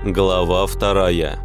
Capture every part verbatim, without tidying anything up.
Глава вторая.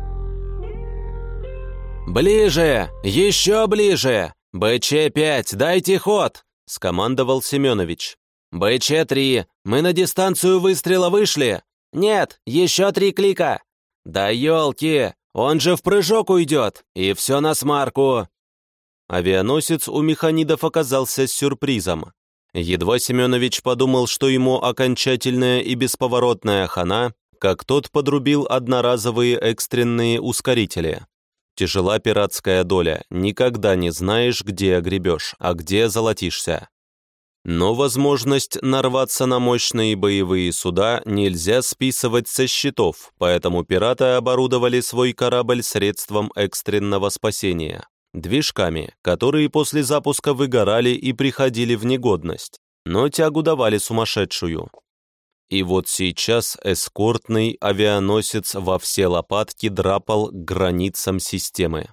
«Ближе! Еще ближе! Бэ Че пять, дайте ход!» — скомандовал Семенович. «Бэ Че три, мы на дистанцию выстрела вышли!» «Нет, еще три клика!» «Да елки, он же в прыжок уйдет, и все на смарку!» Авианосец у механидов оказался сюрпризом. Едва Семенович подумал, что ему окончательная и бесповоротная хана, как тот подрубил одноразовые экстренные ускорители. Тяжела пиратская доля, никогда не знаешь, где огребешь, а где золотишься. Но возможность нарваться на мощные боевые суда нельзя списывать со счетов, поэтому пираты оборудовали свой корабль средством экстренного спасения – движками, которые после запуска выгорали и приходили в негодность, но тягу давали сумасшедшую. И вот сейчас эскортный авианосец во все лопатки драпал к границам системы.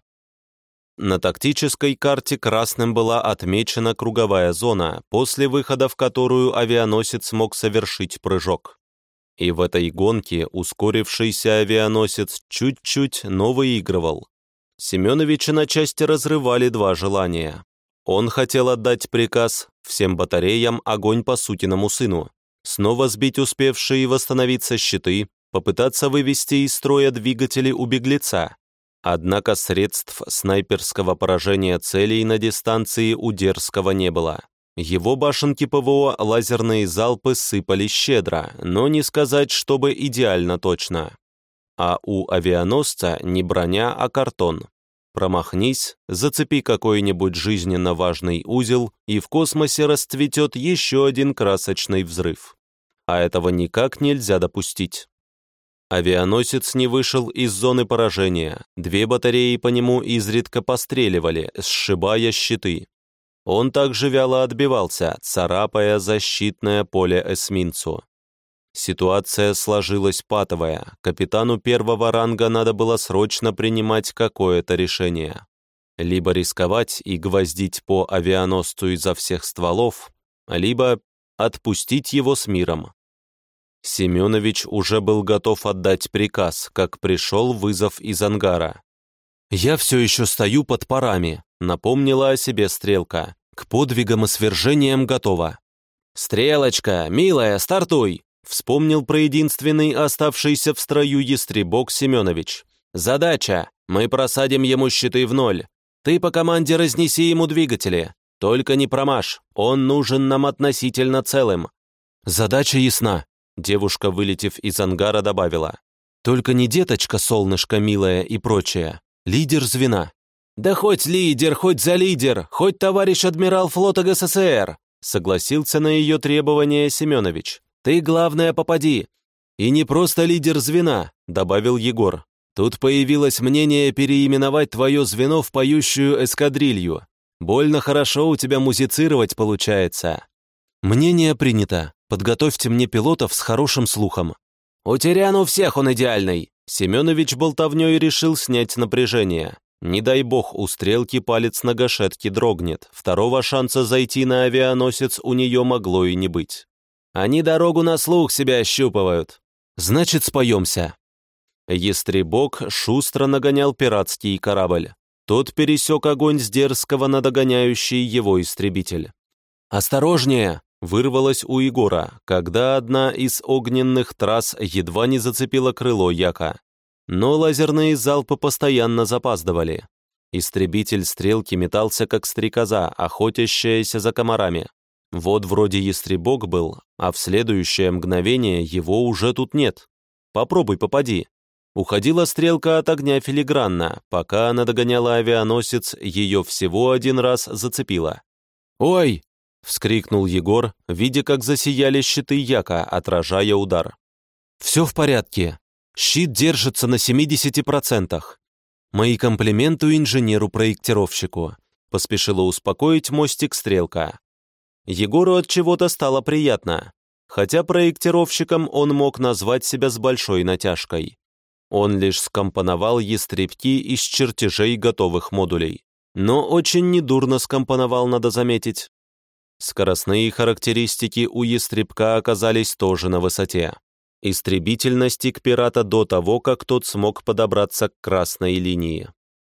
На тактической карте красным была отмечена круговая зона, после выхода в которую авианосец мог совершить прыжок. И в этой гонке ускорившийся авианосец чуть-чуть, но выигрывал. Семеновича на части разрывали два желания. Он хотел отдать приказ всем батареям огонь по сукиному сыну, снова сбить успевшие восстановиться щиты, попытаться вывести из строя двигатели у беглеца. Однако средств снайперского поражения целей на дистанции у Дерзкого не было. Его башенки ПВО лазерные залпы сыпали щедро, но не сказать, чтобы идеально точно. А у авианосца не броня, а картон. Промахнись, зацепи какой-нибудь жизненно важный узел, и в космосе расцветет еще один красочный взрыв. А этого никак нельзя допустить. Авианосец не вышел из зоны поражения, две батареи по нему изредка постреливали, сшибая щиты. Он также вяло отбивался, царапая защитное поле эсминцу. Ситуация сложилась патовая, капитану первого ранга надо было срочно принимать какое-то решение. Либо рисковать и гвоздить по авианосцу изо всех стволов, либо отпустить его с миром. Семенович уже был готов отдать приказ, как пришел вызов из ангара. «Я все еще стою под парами», — напомнила о себе Стрелка. «К подвигам и свержениям готова». «Стрелочка, милая, стартуй!» — вспомнил про единственный оставшийся в строю ястребок Семенович. «Задача. Мы просадим ему щиты в ноль. Ты по команде разнеси ему двигатели. Только не промажь, он нужен нам относительно целым». «Задача ясна», — девушка, вылетев из ангара, добавила. «Только не деточка, солнышко милое и прочее. Лидер звена». «Да хоть лидер, хоть за лидер, хоть товарищ адмирал флота ГССР», согласился на ее требование Семенович. «Ты, главное, попади». «И не просто лидер звена», — добавил Егор. «Тут появилось мнение переименовать твое звено в поющую эскадрилью. Больно хорошо у тебя музицировать получается». «Мнение принято. Подготовьте мне пилотов с хорошим слухом». «У Терян у всех он идеальный». Семенович болтовней решил снять напряжение. Не дай бог у Стрелки палец на гашетке дрогнет. Второго шанса зайти на авианосец у нее могло и не быть. «Они дорогу на слух себя ощупывают». «Значит, споемся». Ястребок шустро нагонял пиратский корабль. Тот пересек огонь с Дерзкого на догоняющий его истребитель. «Осторожнее!» — вырвалось у Егора, когда одна из огненных трасс едва не зацепила крыло Яка. Но лазерные залпы постоянно запаздывали. Истребитель Стрелки метался, как стрекоза, охотящаяся за комарами. Вот вроде ястребок был, а в следующее мгновение его уже тут нет. Попробуй попади. Уходила Стрелка от огня филигранно, пока она догоняла авианосец, ее всего один раз зацепила. «Ой!» — вскрикнул Егор, видя, как засияли щиты Яка, отражая удар. «Все в порядке. Щит держится на семидесяти процентах. Мои комплименты инженеру-проектировщику», — поспешила успокоить мостик Стрелка. Егору от чего-то стало приятно, хотя проектировщиком он мог назвать себя с большой натяжкой. Он лишь скомпоновал ястребки из чертежей готовых модулей. Но очень недурно скомпоновал, надо заметить. Скоростные характеристики у ястребка оказались тоже на высоте. Истребитель настиг пирата до того, как тот смог подобраться к красной линии.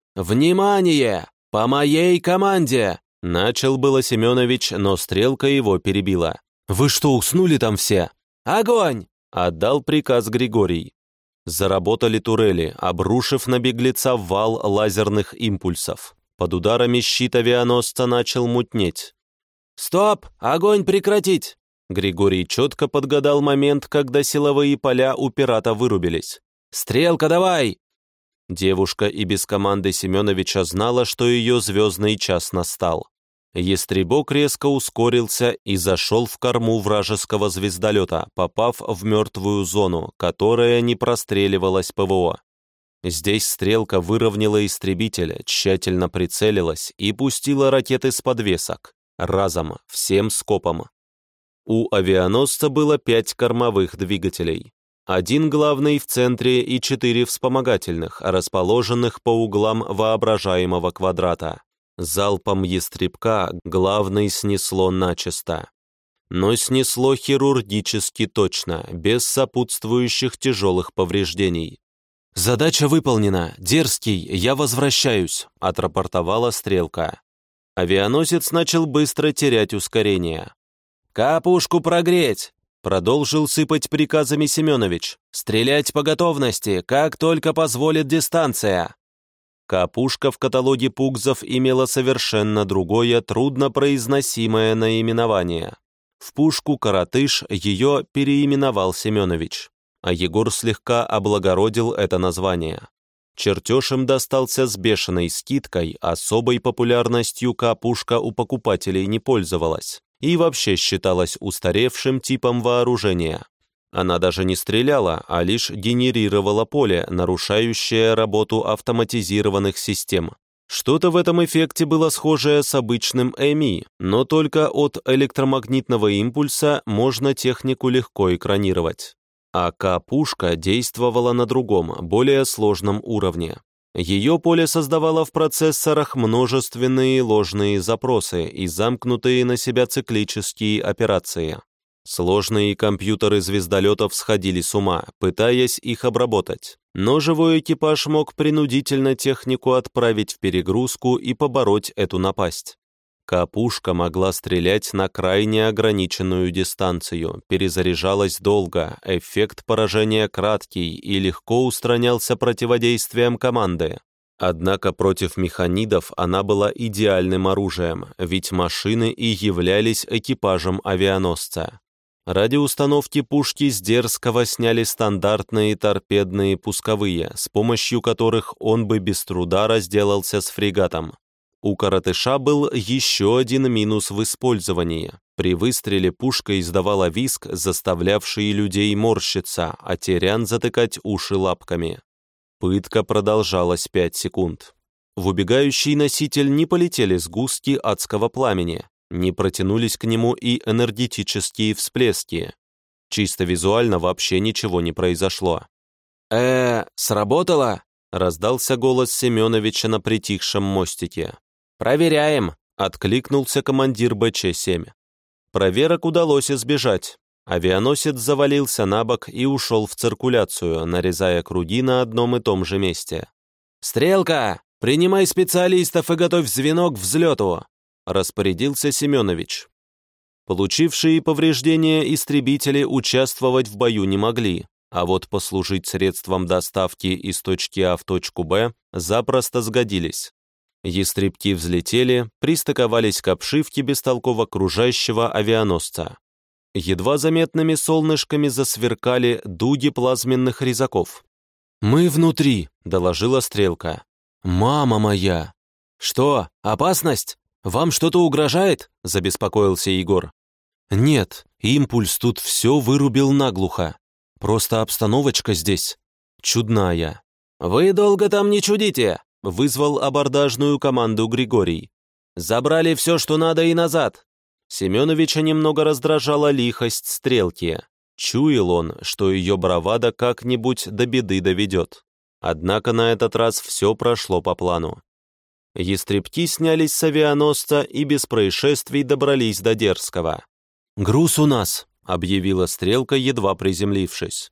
«Внимание! По моей команде!» Начал было Семенович, но стрелка его перебила. «Вы что, уснули там все?» «Огонь!» — отдал приказ Григорий. Заработали турели, обрушив на беглеца вал лазерных импульсов. Под ударами щит авианосца начал мутнеть. «Стоп! Огонь прекратить!» Григорий четко подгадал момент, когда силовые поля у пирата вырубились. «Стрелка, давай!» Девушка и без команды Семеновича знала, что ее звездный час настал. Ястребок резко ускорился и зашел в корму вражеского звездолета, попав в мертвую зону, которая не простреливалась ПВО. Здесь стрелка выровняла истребителя, тщательно прицелилась и пустила ракеты с подвесок, разом, всем скопом. У авианосца было пять кормовых двигателей. Один главный в центре и четыре вспомогательных, расположенных по углам воображаемого квадрата. Залпом ястребка главный снесло начисто. Но снесло хирургически точно, без сопутствующих тяжелых повреждений. «Задача выполнена. Дерзкий, я возвращаюсь», — отрапортовала стрелка. Авианосец начал быстро терять ускорение. «Капушку прогреть!» — продолжил сыпать приказами Семенович. «Стрелять по готовности, как только позволит дистанция!» Капушка в каталоге пугзов имела совершенно другое, труднопроизносимое наименование. В пушку «Коротыш» ее переименовал Семенович, а Егор слегка облагородил это название. Чертеж им достался с бешеной скидкой, особой популярностью Капушка у покупателей не пользовалась и вообще считалась устаревшим типом вооружения. Она даже не стреляла, а лишь генерировала поле, нарушающее работу автоматизированных систем. Что-то в этом эффекте было схожее с обычным ЭМИ, но только от электромагнитного импульса можно технику легко экранировать. А К-пушка действовала на другом, более сложном уровне. Ее поле создавало в процессорах множественные ложные запросы и замкнутые на себя циклические операции. Сложные компьютеры звездолетов сходили с ума, пытаясь их обработать, но живой экипаж мог принудительно технику отправить в перегрузку и побороть эту напасть. Капушка могла стрелять на крайне ограниченную дистанцию, перезаряжалась долго, эффект поражения краткий и легко устранялся противодействием команды. Однако против механидов она была идеальным оружием, ведь машины и являлись экипажем авианосца. Ради установки пушки с Дерзкого сняли стандартные торпедные пусковые, с помощью которых он бы без труда разделался с фрегатом. У Коротыша был еще один минус в использовании. При выстреле пушка издавала визг, заставлявший людей морщиться, а терян затыкать уши лапками. Пытка продолжалась пять секунд. В убегающий носитель не полетели сгустки адского пламени, не протянулись к нему и энергетические всплески. Чисто визуально вообще ничего не произошло. «Э, сработало?» — раздался голос Семеновича на притихшем мостике. «Проверяем», — откликнулся командир Бэ Че семь. Проверок удалось избежать. Авианосец завалился на бок и ушел в циркуляцию, нарезая круги на одном и том же месте. «Стрелка, принимай специалистов и готовь звено к взлету», — распорядился Семенович. Получившие повреждения истребители участвовать в бою не могли, а вот послужить средством доставки из точки А в точку Б запросто сгодились. Ястребки взлетели, пристыковались к обшивке бестолково кружащего авианосца. Едва заметными солнышками засверкали дуги плазменных резаков. «Мы внутри», — доложила стрелка. «Мама моя!» «Что, опасность? Вам что-то угрожает?» — забеспокоился Егор. «Нет, импульс тут все вырубил наглухо. Просто обстановочка здесь чудная». «Вы долго там не чудите», — вызвал абордажную команду Григорий. «Забрали все, что надо, и назад». Семеновича немного раздражала лихость стрелки. Чуял он, что ее бравада как-нибудь до беды доведет. Однако на этот раз все прошло по плану. Ястребки снялись с авианосца и без происшествий добрались до Дерзкого. «Груз у нас», — объявила стрелка, едва приземлившись.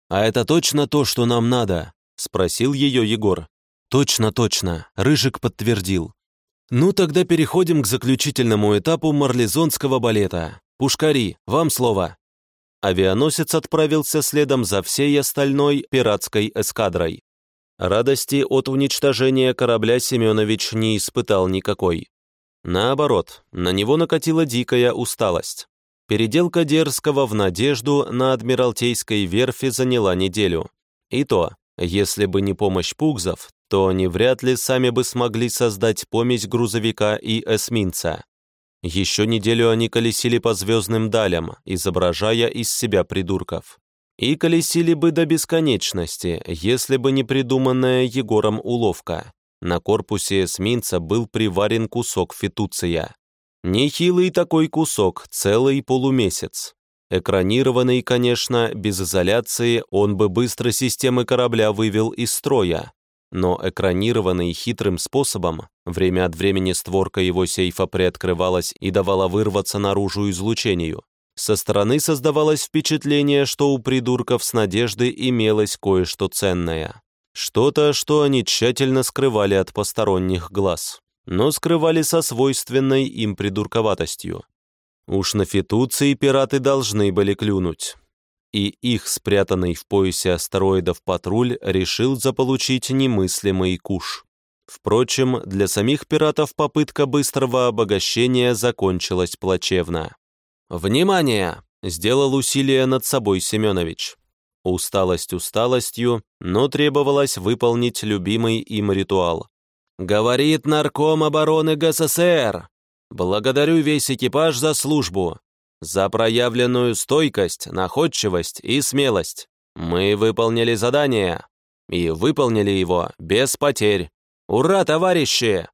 «А это точно то, что нам надо?» — спросил ее Егор. «Точно, точно», — Рыжик подтвердил. «Ну, тогда переходим к заключительному этапу марлезонского балета. Пушкари, вам слово». Авианосец отправился следом за всей остальной пиратской эскадрой. Радости от уничтожения корабля Семенович не испытал никакой. Наоборот, на него накатила дикая усталость. Переделка Дерзкого в Надежду на Адмиралтейской верфи заняла неделю. И то, если бы не помощь пугзов, то они вряд ли сами бы смогли создать помесь грузовика и эсминца. Еще неделю они колесили по звездным далям, изображая из себя придурков. И колесили бы до бесконечности, если бы не придуманная Егором уловка. На корпусе эсминца был приварен кусок фитуция. Нехилый такой кусок, целый полумесяц. Экранированный, конечно, без изоляции, он бы быстро системы корабля вывел из строя. Но экранированный хитрым способом, время от времени створка его сейфа приоткрывалась и давала вырваться наружу излучению. Со стороны создавалось впечатление, что у придурков с Надежды имелось кое-что ценное. Что-то, что они тщательно скрывали от посторонних глаз, но скрывали со свойственной им придурковатостью. Уж на фитуции пираты должны были клюнуть. И их спрятанный в поясе астероидов патруль решил заполучить немыслимый куш. Впрочем, для самих пиратов попытка быстрого обогащения закончилась плачевно. «Внимание!» — сделал усилие над собой Семенович. Усталость усталостью, но требовалось выполнить любимый им ритуал. «Говорит нарком обороны ГССР! Благодарю весь экипаж за службу, за проявленную стойкость, находчивость и смелость. Мы выполнили задание, и выполнили его без потерь. Ура, товарищи!»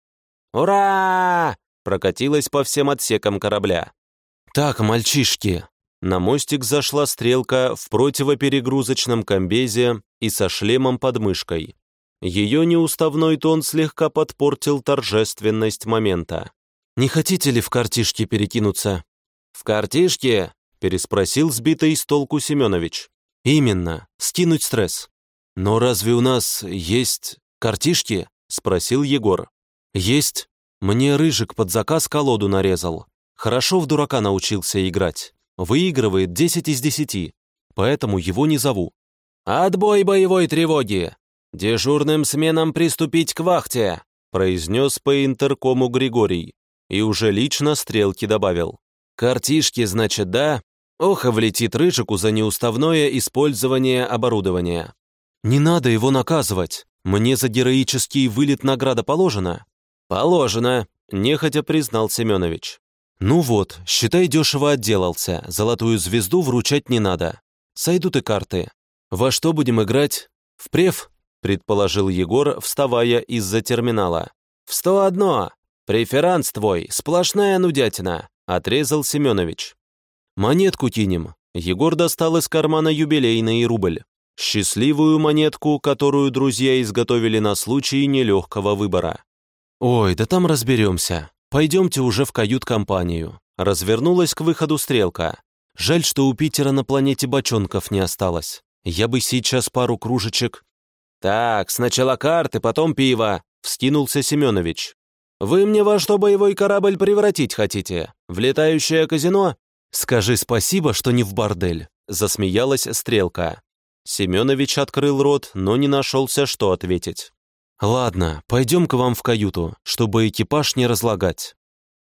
«Ура!» — прокатилось по всем отсекам корабля. «Так, мальчишки!» На мостик зашла Стрелка в противоперегрузочном комбезе и со шлемом под мышкой. Ее неуставной тон слегка подпортил торжественность момента. «Не хотите ли в картишке перекинуться?» «В картишке?» — переспросил сбитый с толку Семенович. «Именно, скинуть стресс». «Но разве у нас есть картишки?» — спросил Егор. «Есть. Мне Рыжик под заказ колоду нарезал. Хорошо в дурака научился играть. Выигрывает десять из десяти, поэтому его не зову». «Отбой боевой тревоги! Дежурным сменам приступить к вахте!» произнес по интеркому Григорий и уже лично Стрелке добавил. «Картишки, значит, да? Ох, и влетит Рыжику за неуставное использование оборудования». «Не надо его наказывать. Мне за героический вылет награда положена?» «Положено», — нехотя признал Семенович. «Ну вот, считай, дешево отделался, золотую звезду вручать не надо. Сойдут и карты. Во что будем играть? В преф?» — предположил Егор, вставая из-за терминала. «В сто одно! Преферанс твой, сплошная нудятина!» — отрезал Семенович. «Монетку кинем». Егор достал из кармана юбилейный рубль. Счастливую монетку, которую друзья изготовили на случай нелегкого выбора. «Ой, да там разберемся. Пойдемте уже в кают-компанию». Развернулась к выходу Стрелка. «Жаль, что у Питера на планете бочонков не осталось. Я бы сейчас пару кружечек...» «Так, сначала карты, потом пиво», — вскинулся Семенович. «Вы мне во что боевой корабль превратить хотите? В летающее казино?» «Скажи спасибо, что не в бордель», — засмеялась Стрелка. Семенович открыл рот, но не нашелся, что ответить. «Ладно, пойдем к вам в каюту, чтобы экипаж не разлагать».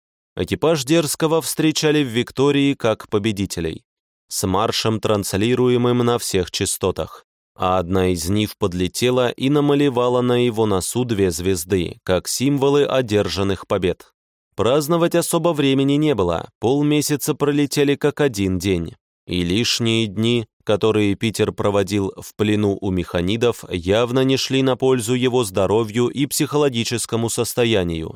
Экипаж Дерзкого встречали в Виктории как победителей, с маршем, транслируемым на всех частотах, а одна из нив подлетела и намалевала на его носу две звезды, как символы одержанных побед. Праздновать особо времени не было, полмесяца пролетели как один день, и лишние дни, которые Питер проводил в плену у механидов, явно не шли на пользу его здоровью и психологическому состоянию.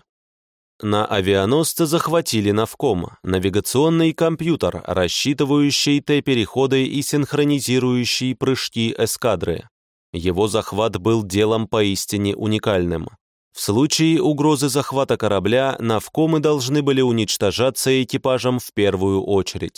На авианосце захватили навком, навигационный компьютер, рассчитывающий Т-переходы и синхронизирующий прыжки эскадры. Его захват был делом поистине уникальным. В случае угрозы захвата корабля навкомы должны были уничтожаться экипажем в первую очередь.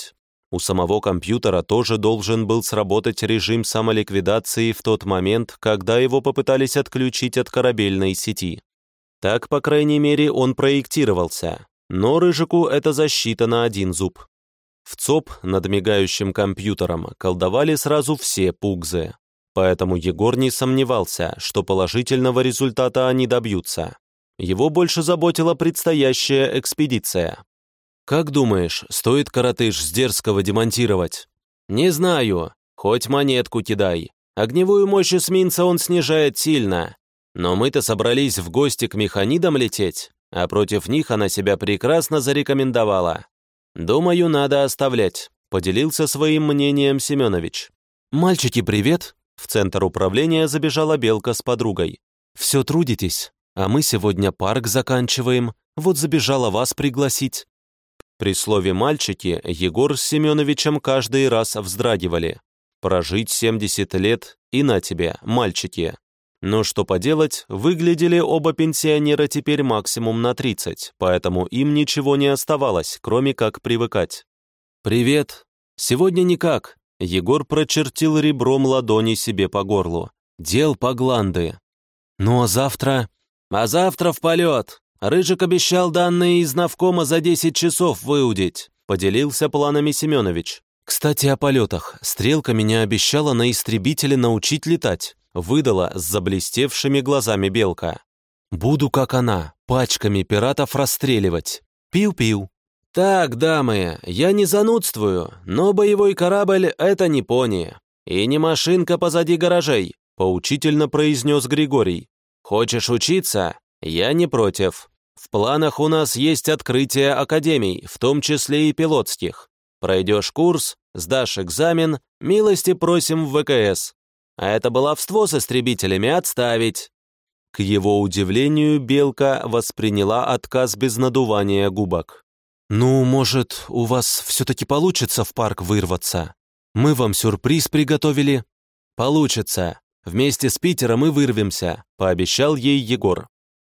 У самого компьютера тоже должен был сработать режим самоликвидации в тот момент, когда его попытались отключить от корабельной сети. Так, по крайней мере, он проектировался, но Рыжику это защита на один зуб. В ЦОП над мигающим компьютером колдовали сразу все пугзы, поэтому Егор не сомневался, что положительного результата они добьются. Его больше заботила предстоящая экспедиция. «Как думаешь, стоит коротыш с Дерзкого демонтировать?» «Не знаю. Хоть монетку кидай. Огневую мощь эсминца он снижает сильно. Но мы-то собрались в гости к механидам лететь, а против них она себя прекрасно зарекомендовала. Думаю, надо оставлять», — поделился своим мнением Семенович. «Мальчики, привет!» В центр управления забежала Белка с подругой. «Все трудитесь, а мы сегодня парк заканчиваем. Вот забежала вас пригласить». При слове «мальчики» Егор с Семеновичем каждый раз вздрагивали. Прожить семьдесят лет и на тебе, мальчики. Но что поделать, выглядели оба пенсионера теперь максимум на тридцать, поэтому им ничего не оставалось, кроме как привыкать. «Привет. Сегодня никак». Егор прочертил ребром ладони себе по горлу. «Дел по гланды». «Ну а завтра?» «А завтра в полет. Рыжик обещал данные из Навкома за десять часов выудить», — поделился планами Семенович. «Кстати, о полетах. Стрелка меня обещала на истребителе научить летать», — выдала с заблестевшими глазами Белка. «Буду, как она, пачками пиратов расстреливать. Пиу-пиу». «Так, дамы, я не занудствую, но боевой корабль — это не пони. И не машинка позади гаражей», — поучительно произнес Григорий. «Хочешь учиться? Я не против. В планах у нас есть открытие академий, в том числе и пилотских. Пройдешь курс, сдашь экзамен, милости просим в ВКС. А это баловство с истребителями отставить». К его удивлению, Белка восприняла отказ без надувания губок. «Ну, может, у вас все-таки получится в парк вырваться? Мы вам сюрприз приготовили». «Получится. Вместе с Питером и вырвемся», — пообещал ей Егор.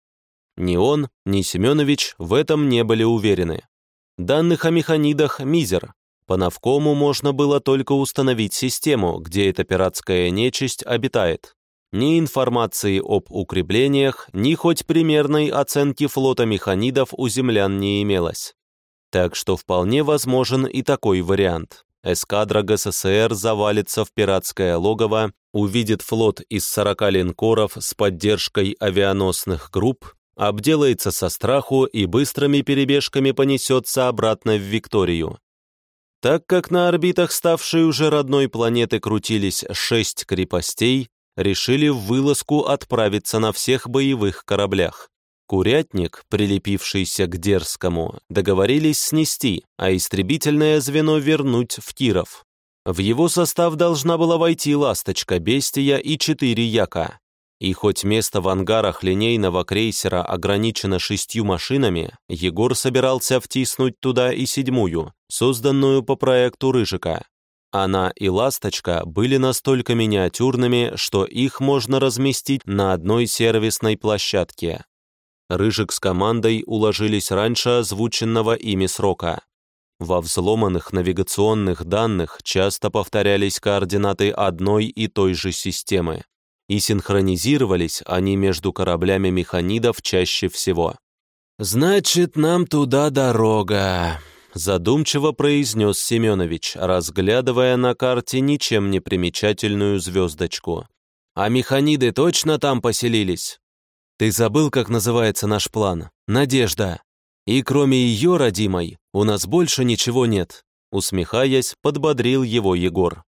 Ни он, ни Семенович в этом не были уверены. Данных о механидах мизер. По Навкому можно было только установить систему, где эта пиратская нечисть обитает. Ни информации об укреплениях, ни хоть примерной оценки флота механидов у землян не имелось. Так что вполне возможен и такой вариант. Эскадра ГССР завалится в пиратское логово, увидит флот из сорока линкоров с поддержкой авианосных групп, обделается со страху и быстрыми перебежками понесется обратно в Викторию. Так как на орбитах ставшей уже родной планеты крутились шесть крепостей, решили в вылазку отправиться на всех боевых кораблях. Курятник, прилепившийся к Дерзкому, договорились снести, а истребительное звено вернуть в Киров. В его состав должна была войти «Ласточка», «Бестия» и четыре Яка. И хоть место в ангарах линейного крейсера ограничено шестью машинами, Егор собирался втиснуть туда и седьмую, созданную по проекту Рыжика. Она и «Ласточка» были настолько миниатюрными, что их можно разместить на одной сервисной площадке. Рыжик с командой уложились раньше озвученного ими срока. Во взломанных навигационных данных часто повторялись координаты одной и той же системы, и синхронизировались они между кораблями механидов чаще всего. «Значит, нам туда дорога», — задумчиво произнес Семенович, разглядывая на карте ничем не примечательную звездочку. «А механиды точно там поселились?» «Ты забыл, как называется наш план? Надежда. И кроме ее, родимой, у нас больше ничего нет», — усмехаясь, подбодрил его Егор.